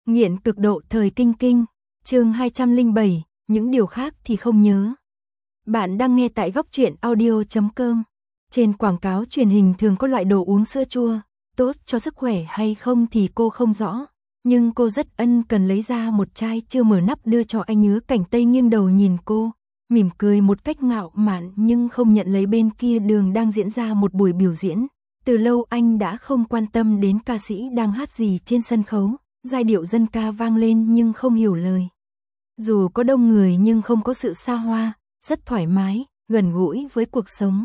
Nghiện cực độ thời kinh kinh, chương 207, những điều khác thì không nhớ. Bạn đang nghe tại góc truyện audio.com. Trên quảng cáo truyền hình thường có loại đồ uống sữa chua, tốt cho sức khỏe hay không thì cô không rõ. Nhưng cô rất ân cần lấy ra một chai chưa mở nắp đưa cho anh. Hứa Cảnh Tây nghiêng đầu nhìn cô, mỉm cười một cách ngạo mạn nhưng không nhận lấy. Bên kia đường đang diễn ra một buổi biểu diễn. Từ lâu anh đã không quan tâm đến ca sĩ đang hát gì trên sân khấu. Giai điệu dân ca vang lên nhưng không hiểu lời. Dù có đông người nhưng không có sự xa hoa, rất thoải mái, gần gũi với cuộc sống.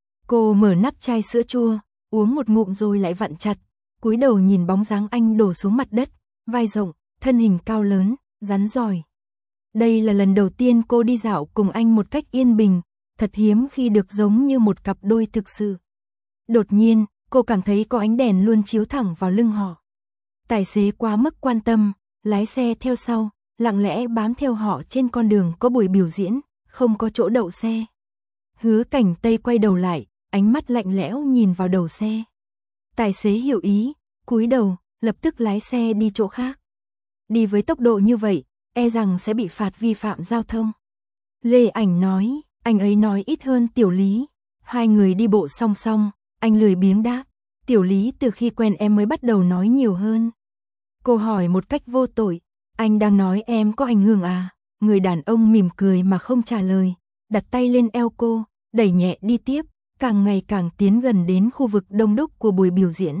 Cô mở nắp chai sữa chua, uống một ngụm rồi lại vặn chặt, cúi đầu nhìn bóng dáng anh đổ xuống mặt đất, vai rộng, thân hình cao lớn, rắn rỏi. Đây là lần đầu tiên cô đi dạo cùng anh một cách yên bình, thật hiếm khi được giống như một cặp đôi thực sự. Đột nhiên, cô cảm thấy có ánh đèn luôn chiếu thẳng vào lưng họ. Tài xế quá mức quan tâm, lái xe theo sau, lặng lẽ bám theo họ trên con đường có buổi biểu diễn, không có chỗ đậu xe. Hứa Cảnh Tây quay đầu lại, ánh mắt lạnh lẽo nhìn vào đầu xe. Tài xế hiểu ý, cúi đầu, lập tức lái xe đi chỗ khác. Đi với tốc độ như vậy, e rằng sẽ bị phạt vi phạm giao thông. Lê Ảnh nói, anh ấy nói ít hơn Tiểu Lý. Hai người đi bộ song song, anh lười biếng đáp. Tiểu Lý từ khi quen em mới bắt đầu nói nhiều hơn. Cô hỏi một cách vô tội, anh đang nói em có ảnh hưởng à? Người đàn ông mỉm cười mà không trả lời, đặt tay lên eo cô, đẩy nhẹ đi tiếp, càng ngày càng tiến gần đến khu vực đông đúc của buổi biểu diễn.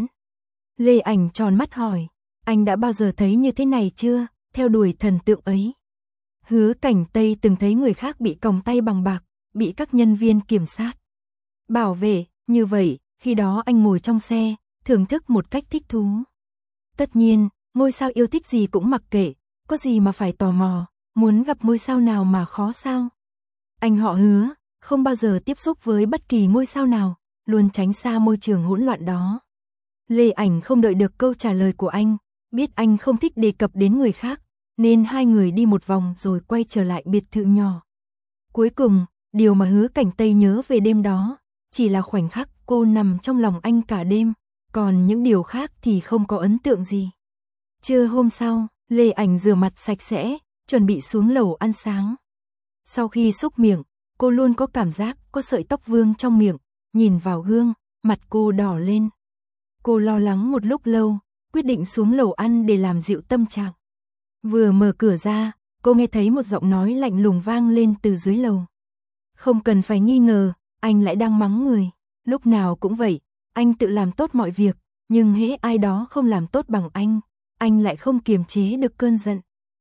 Lê Ảnh tròn mắt hỏi, anh đã bao giờ thấy như thế này chưa, theo đuổi thần tượng ấy? Hứa Cảnh Tây từng thấy người khác bị còng tay bằng bạc, bị các nhân viên kiểm sát bảo vệ, như vậy, khi đó anh ngồi trong xe, thưởng thức một cách thích thú. Tất nhiên, ngôi sao yêu thích gì cũng mặc kệ, có gì mà phải tò mò, muốn gặp ngôi sao nào mà khó sao? Anh họ Hứa, không bao giờ tiếp xúc với bất kỳ ngôi sao nào, luôn tránh xa môi trường hỗn loạn đó. Lê Ảnh không đợi được câu trả lời của anh, biết anh không thích đề cập đến người khác, nên hai người đi một vòng rồi quay trở lại biệt thự nhỏ. Cuối cùng, điều mà Hứa Cảnh Tây nhớ về đêm đó, chỉ là khoảnh khắc cô nằm trong lòng anh cả đêm, còn những điều khác thì không có ấn tượng gì. Trưa hôm sau, Lê Ảnh rửa mặt sạch sẽ, chuẩn bị xuống lầu ăn sáng. Sau khi xúc miệng, cô luôn có cảm giác có sợi tóc vương trong miệng, nhìn vào gương, mặt cô đỏ lên. Cô lo lắng một lúc lâu, quyết định xuống lầu ăn để làm dịu tâm trạng. Vừa mở cửa ra, cô nghe thấy một giọng nói lạnh lùng vang lên từ dưới lầu. Không cần phải nghi ngờ, anh lại đang mắng người. Lúc nào cũng vậy, anh tự làm tốt mọi việc, nhưng hễ ai đó không làm tốt bằng anh lại không kiềm chế được cơn giận.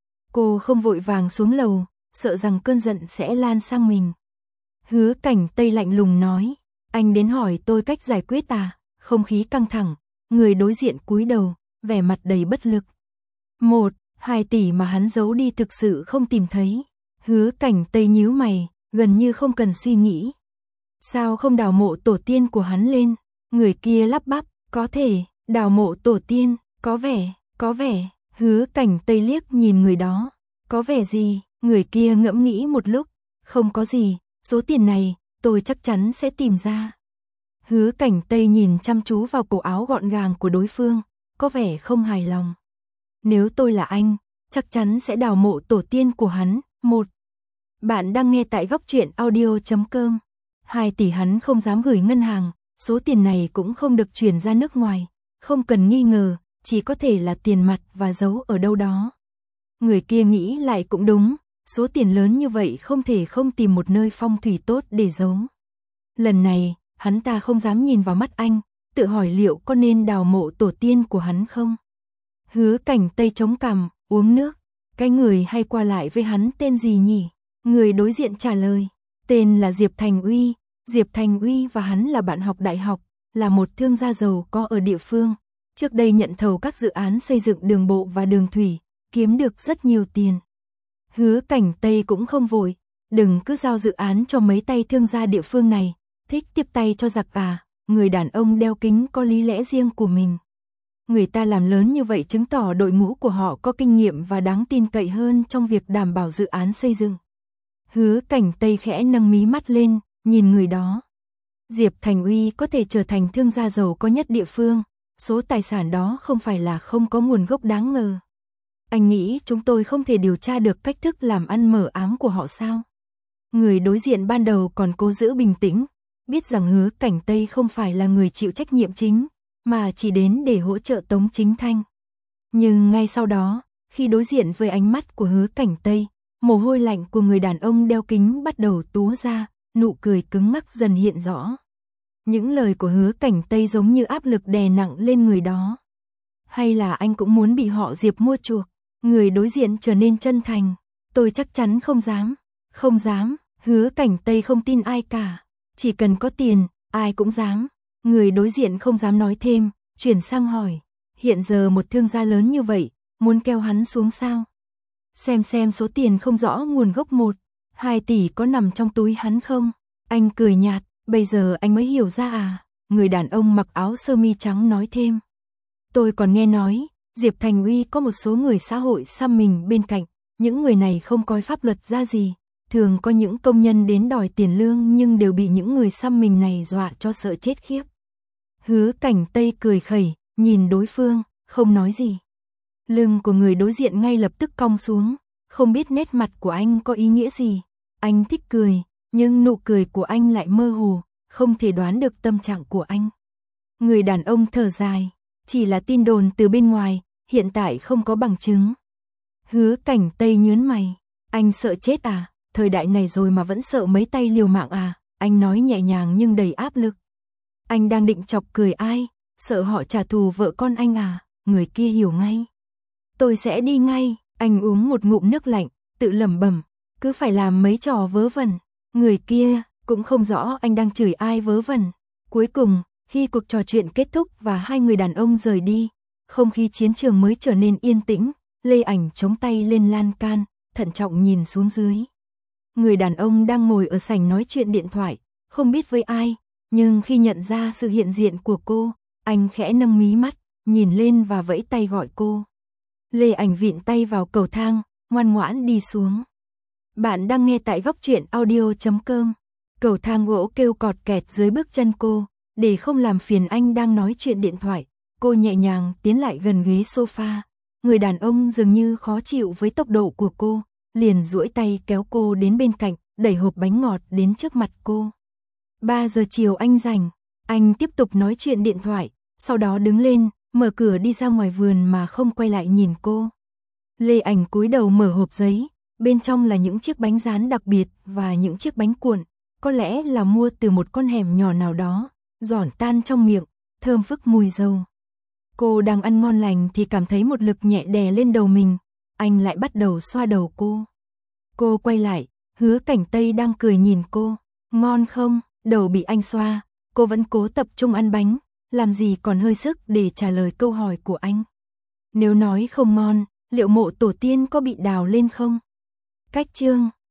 Cô không vội vàng xuống lầu, sợ rằng cơn giận sẽ lan sang mình. Hứa Cảnh Tây lạnh lùng nói, anh đến hỏi tôi cách giải quyết à? Không khí căng thẳng, người đối diện cúi đầu, vẻ mặt đầy bất lực. 1-2 tỷ mà hắn giấu đi thực sự không tìm thấy. Hứa Cảnh Tây nhíu mày, gần như không cần suy nghĩ. Sao không đào mộ tổ tiên của hắn lên? Người kia lắp bắp, có thể, đào mộ tổ tiên, có vẻ. Hứa Cảnh Tây liếc nhìn người đó. Có vẻ gì? Người kia ngẫm nghĩ một lúc. Không có gì, số tiền này, tôi chắc chắn sẽ tìm ra. Hứa Cảnh Tây nhìn chăm chú vào cổ áo gọn gàng của đối phương, có vẻ không hài lòng. Nếu tôi là anh, chắc chắn sẽ đào mộ tổ tiên của hắn. Bạn đang nghe tại góc truyện audio.com. 2 tỷ hắn không dám gửi ngân hàng, số tiền này cũng không được chuyển ra nước ngoài, không cần nghi ngờ, chỉ có thể là tiền mặt và giấu ở đâu đó. Người kia nghĩ lại cũng đúng, số tiền lớn như vậy không thể không tìm một nơi phong thủy tốt để giấu. Lần này, hắn ta không dám nhìn vào mắt anh, tự hỏi liệu có nên đào mộ tổ tiên của hắn không? Hứa Cảnh Tây chống cằm, uống nước. Cái người hay qua lại với hắn tên gì nhỉ? Người đối diện trả lời, tên là Diệp Thành Uy. Diệp Thành Uy và hắn là bạn học đại học, là một thương gia giàu có ở địa phương. Trước đây nhận thầu các dự án xây dựng đường bộ và đường thủy, kiếm được rất nhiều tiền. Hứa Cảnh Tây cũng không vội, đừng cứ giao dự án cho mấy tay thương gia địa phương này, thích tiếp tay cho giặc à? Người đàn ông đeo kính có lý lẽ riêng của mình. Người ta làm lớn như vậy chứng tỏ đội ngũ của họ có kinh nghiệm và đáng tin cậy hơn trong việc đảm bảo dự án xây dựng. Hứa Cảnh Tây khẽ nâng mí mắt lên, nhìn người đó. Diệp Thành Uy có thể trở thành thương gia giàu có nhất địa phương, số tài sản đó không phải là không có nguồn gốc đáng ngờ. Anh nghĩ chúng tôi không thể điều tra được cách thức làm ăn mờ ám của họ sao? Người đối diện ban đầu còn cố giữ bình tĩnh, biết rằng Hứa Cảnh Tây không phải là người chịu trách nhiệm chính, mà chỉ đến để hỗ trợ Tống Chính Thanh. Nhưng ngay sau đó, khi đối diện với ánh mắt của Hứa Cảnh Tây, mồ hôi lạnh của người đàn ông đeo kính bắt đầu túa ra, nụ cười cứng ngắc dần hiện rõ. Những lời của Hứa Cảnh Tây giống như áp lực đè nặng lên người đó. Hay là anh cũng muốn bị họ Diệp mua chuộc? Người đối diện trở nên chân thành. Tôi chắc chắn không dám. Không dám. Hứa Cảnh Tây không tin ai cả. Chỉ cần có tiền, ai cũng dám. Người đối diện không dám nói thêm, chuyển sang hỏi. Hiện giờ một thương gia lớn như vậy, muốn kéo hắn xuống sao? Xem số tiền không rõ nguồn gốc 1-2 tỷ có nằm trong túi hắn không? Anh cười nhạt, bây giờ anh mới hiểu ra à? Người đàn ông mặc áo sơ mi trắng nói thêm. Tôi còn nghe nói, Diệp Thành Uy có một số người xã hội xăm mình bên cạnh, những người này không coi pháp luật ra gì, thường có những công nhân đến đòi tiền lương nhưng đều bị những người xăm mình này dọa cho sợ chết khiếp. Hứa Cảnh Tây cười khẩy, nhìn đối phương, không nói gì. Lưng của người đối diện ngay lập tức cong xuống, không biết nét mặt của anh có ý nghĩa gì. Anh thích cười, nhưng nụ cười của anh lại mơ hồ, không thể đoán được tâm trạng của anh. Người đàn ông thở dài, chỉ là tin đồn từ bên ngoài, hiện tại không có bằng chứng. Hứa Cảnh Tây nhướng mày, anh sợ chết à? Thời đại này rồi mà vẫn sợ mấy tay liều mạng à? Anh nói nhẹ nhàng nhưng đầy áp lực. Anh đang định chọc cười ai? Sợ họ trả thù vợ con anh à? Người kia hiểu ngay. Tôi sẽ đi ngay. Anh uống một ngụm nước lạnh, tự lẩm bẩm, cứ phải làm mấy trò vớ vẩn. Người kia cũng không rõ anh đang chửi ai vớ vẩn. Cuối cùng, khi cuộc trò chuyện kết thúc và hai người đàn ông rời đi, không khí chiến trường mới trở nên yên tĩnh. Lê Ảnh chống tay lên lan can, thận trọng nhìn xuống dưới. Người đàn ông đang ngồi ở sảnh nói chuyện điện thoại, không biết với ai, nhưng khi nhận ra sự hiện diện của cô, anh khẽ nâng mí mắt, nhìn lên và vẫy tay gọi cô. Lê Ảnh vịn tay vào cầu thang, ngoan ngoãn đi xuống. Bạn đang nghe tại góc truyện audio.com. Cầu thang gỗ kêu cọt kẹt dưới bước chân cô, để không làm phiền anh đang nói chuyện điện thoại. Cô nhẹ nhàng tiến lại gần ghế sofa. Người đàn ông dường như khó chịu với tốc độ của cô, liền duỗi tay kéo cô đến bên cạnh, đẩy hộp bánh ngọt đến trước mặt cô. 3 giờ chiều anh rảnh, anh tiếp tục nói chuyện điện thoại, sau đó đứng lên, mở cửa đi ra ngoài vườn mà không quay lại nhìn cô. Lê Ảnh cúi đầu mở hộp giấy, bên trong là những chiếc bánh rán đặc biệt và những chiếc bánh cuộn, có lẽ là mua từ một con hẻm nhỏ nào đó, giòn tan trong miệng, thơm phức mùi dầu. Cô đang ăn ngon lành thì cảm thấy một lực nhẹ đè lên đầu mình, anh lại bắt đầu xoa đầu cô. Cô quay lại, Hứa Cảnh Tây đang cười nhìn cô, ngon không? Đầu bị anh xoa, cô vẫn cố tập trung ăn bánh, làm gì còn hơi sức để trả lời câu hỏi của anh. Nếu nói không ngon, liệu mộ tổ tiên có bị đào lên không? Cách chương